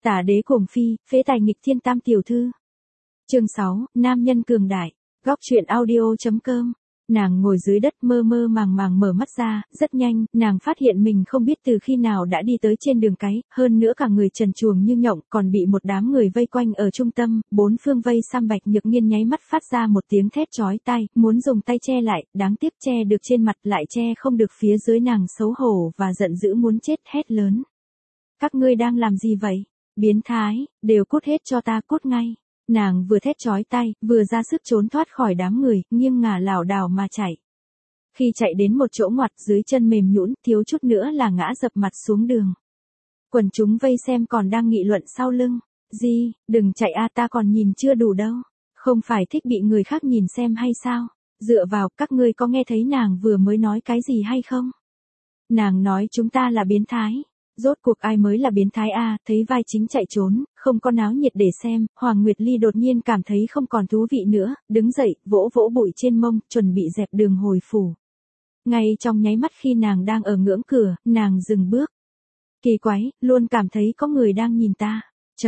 Tả đế cuồng phi, phế tài nghịch thiên tam tiểu thư. Chương 6, nam nhân cường đại. Góc truyện audio.com. Nàng ngồi dưới đất mơ mơ màng màng mở mắt ra, rất nhanh, nàng phát hiện mình không biết từ khi nào đã đi tới trên đường cái, hơn nữa cả người trần truồng như nhộng, còn bị một đám người vây quanh ở trung tâm, bốn phương vây xăm. Bạch Nhược Nghiên nháy mắt phát ra một tiếng thét chói tai, muốn dùng tay che lại, đáng tiếc che được trên mặt lại che không được phía dưới. Nàng xấu hổ và giận dữ muốn chết, hét lớn. Các ngươi đang làm gì vậy? Biến thái, đều cút hết cho ta, cút ngay. Nàng vừa thét chói tai, vừa ra sức trốn thoát khỏi đám người, nghiêng ngả lảo đảo mà chạy. Khi chạy đến một chỗ ngoặt, dưới chân mềm nhũn, thiếu chút nữa là ngã dập mặt xuống đường. Quần chúng vây xem còn đang nghị luận sau lưng. Gì, đừng chạy a, ta còn nhìn chưa đủ đâu. Không phải thích bị người khác nhìn xem hay sao? Dựa vào, các ngươi có nghe thấy nàng vừa mới nói cái gì hay không? Nàng nói chúng ta là biến thái. Rốt cuộc ai mới là biến thái a? Thấy vai chính chạy trốn, không có náo nhiệt để xem, Hoàng Nguyệt Ly đột nhiên cảm thấy không còn thú vị nữa, đứng dậy, vỗ vỗ bụi trên mông, chuẩn bị dẹp đường hồi phủ. Ngay trong nháy mắt khi nàng đang ở ngưỡng cửa, nàng dừng bước. Kỳ quái, luôn cảm thấy có người đang nhìn ta.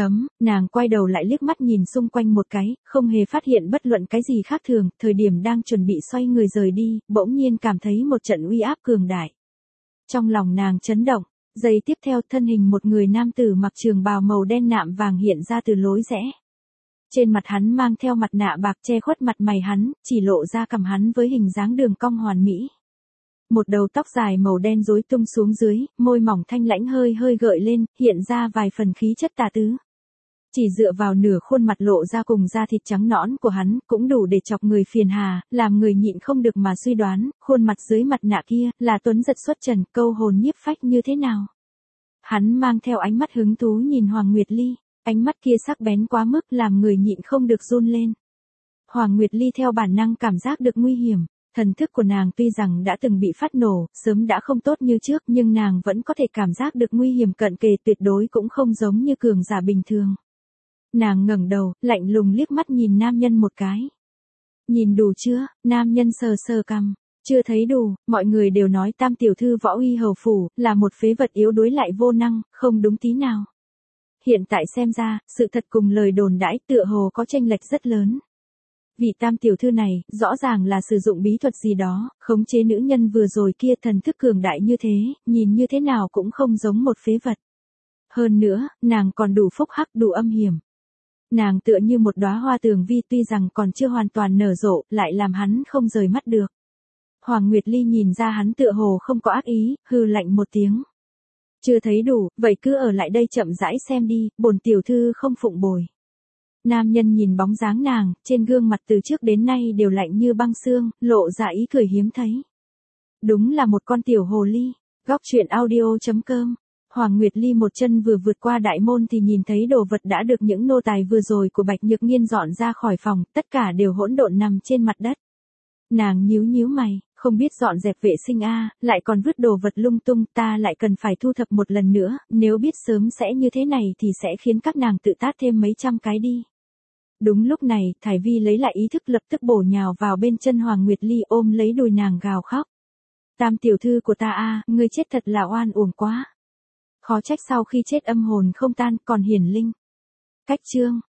Nàng quay đầu lại liếc mắt nhìn xung quanh một cái, không hề phát hiện bất luận cái gì khác thường, thời điểm đang chuẩn bị xoay người rời đi, bỗng nhiên cảm thấy một trận uy áp cường đại. Trong lòng nàng chấn động. Giây tiếp theo, thân hình một người nam tử mặc trường bào màu đen nạm vàng hiện ra từ lối rẽ. Trên mặt hắn mang theo mặt nạ bạc che khuất mặt mày hắn, chỉ lộ ra cằm hắn với hình dáng đường cong hoàn mỹ. Một đầu tóc dài màu đen rối tung xuống dưới, môi mỏng thanh lãnh hơi hơi gợi lên, hiện ra vài phần khí chất tà tứ. Chỉ dựa vào nửa khuôn mặt lộ ra cùng da thịt trắng nõn của hắn, cũng đủ để chọc người phiền hà, làm người nhịn không được mà suy đoán, khuôn mặt dưới mặt nạ kia, là tuấn giật xuất trần, câu hồn nhiếp phách như thế nào. Hắn mang theo ánh mắt hứng thú nhìn Hoàng Nguyệt Ly, ánh mắt kia sắc bén quá mức làm người nhịn không được run lên. Hoàng Nguyệt Ly theo bản năng cảm giác được nguy hiểm. Thần thức của nàng tuy rằng đã từng bị phát nổ, sớm đã không tốt như trước, nhưng nàng vẫn có thể cảm giác được nguy hiểm cận kề, tuyệt đối cũng không giống như cường giả bình thường. Nàng ngẩng đầu, lạnh lùng liếc mắt nhìn nam nhân một cái. Nhìn đủ chưa? Nam nhân sờ sờ cằm. Chưa thấy đủ, mọi người đều nói tam tiểu thư Võ Uy hầu phủ, là một phế vật yếu đuối lại vô năng, không đúng tí nào. Hiện tại xem ra, sự thật cùng lời đồn đãi tựa hồ có chênh lệch rất lớn. Vị tam tiểu thư này, rõ ràng là sử dụng bí thuật gì đó, khống chế nữ nhân vừa rồi kia, thần thức cường đại như thế, nhìn như thế nào cũng không giống một phế vật. Hơn nữa, nàng còn đủ phúc hắc, đủ âm hiểm. Nàng tựa như một đóa hoa tường vi, tuy rằng còn chưa hoàn toàn nở rộ, lại làm hắn không rời mắt được. Hoàng Nguyệt Ly nhìn ra hắn tựa hồ không có ác ý, hừ lạnh một tiếng. Chưa thấy đủ, vậy cứ ở lại đây chậm rãi xem đi, bổn tiểu thư không phụng bồi. Nam nhân nhìn bóng dáng nàng, trên gương mặt từ trước đến nay đều lạnh như băng xương, lộ ra ý cười hiếm thấy. Đúng là một con tiểu hồ ly. Góc truyện audio.com. Hoàng Nguyệt Ly một chân vừa vượt qua đại môn thì nhìn thấy đồ vật đã được những nô tài vừa rồi của Bạch Nhược Nghiên dọn ra khỏi phòng, tất cả đều hỗn độn nằm trên mặt đất. Nàng nhíu nhíu mày, không biết dọn dẹp vệ sinh a, lại còn vứt đồ vật lung tung, ta lại cần phải thu thập một lần nữa, nếu biết sớm sẽ như thế này thì sẽ khiến các nàng tự tát thêm mấy trăm cái đi. Đúng lúc này, Thải Vi lấy lại ý thức, lập tức bổ nhào vào bên chân Hoàng Nguyệt Ly, ôm lấy đùi nàng gào khóc. Tam tiểu thư của ta a, ngươi chết thật là oan uổng quá. Khó trách sau khi chết âm hồn không tan, còn hiển linh. Cách chương.